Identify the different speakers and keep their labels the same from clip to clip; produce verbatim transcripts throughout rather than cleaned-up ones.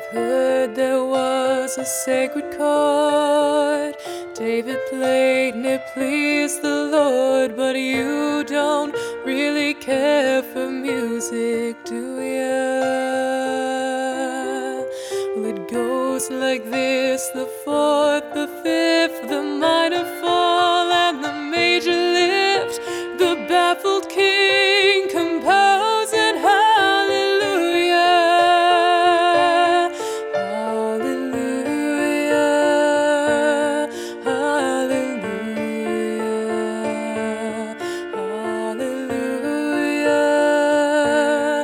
Speaker 1: Heard there was a sacred chord David played and it pleased the Lord. But you don't really care for music, do ya? Well, it goes like this: the fourth, the fifth, the minor fall, and the major lift. The baffled king composing hallelujah, hallelujah, hallelujah, hallelujah,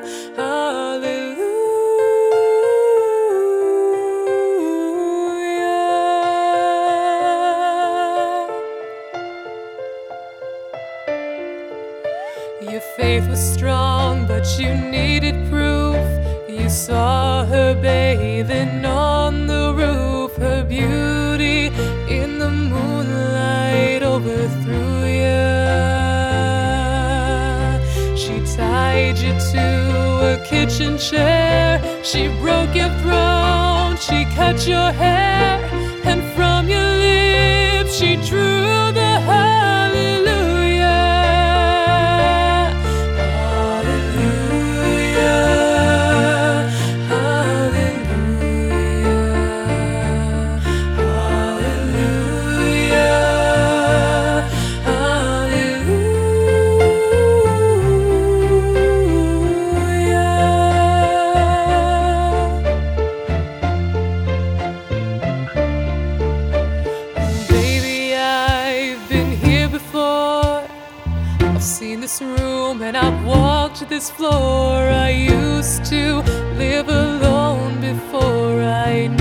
Speaker 1: hallelujah. Your faith was strong, but you needed proof. You saw her bathing on the roof. Her beauty in the moonlight overthrew you. She tied you to a kitchen chair. She broke your throne. She cut your hair. And from your lips she drew the hallelujah. I've seen this room and I've walked this floor. I used to live alone before I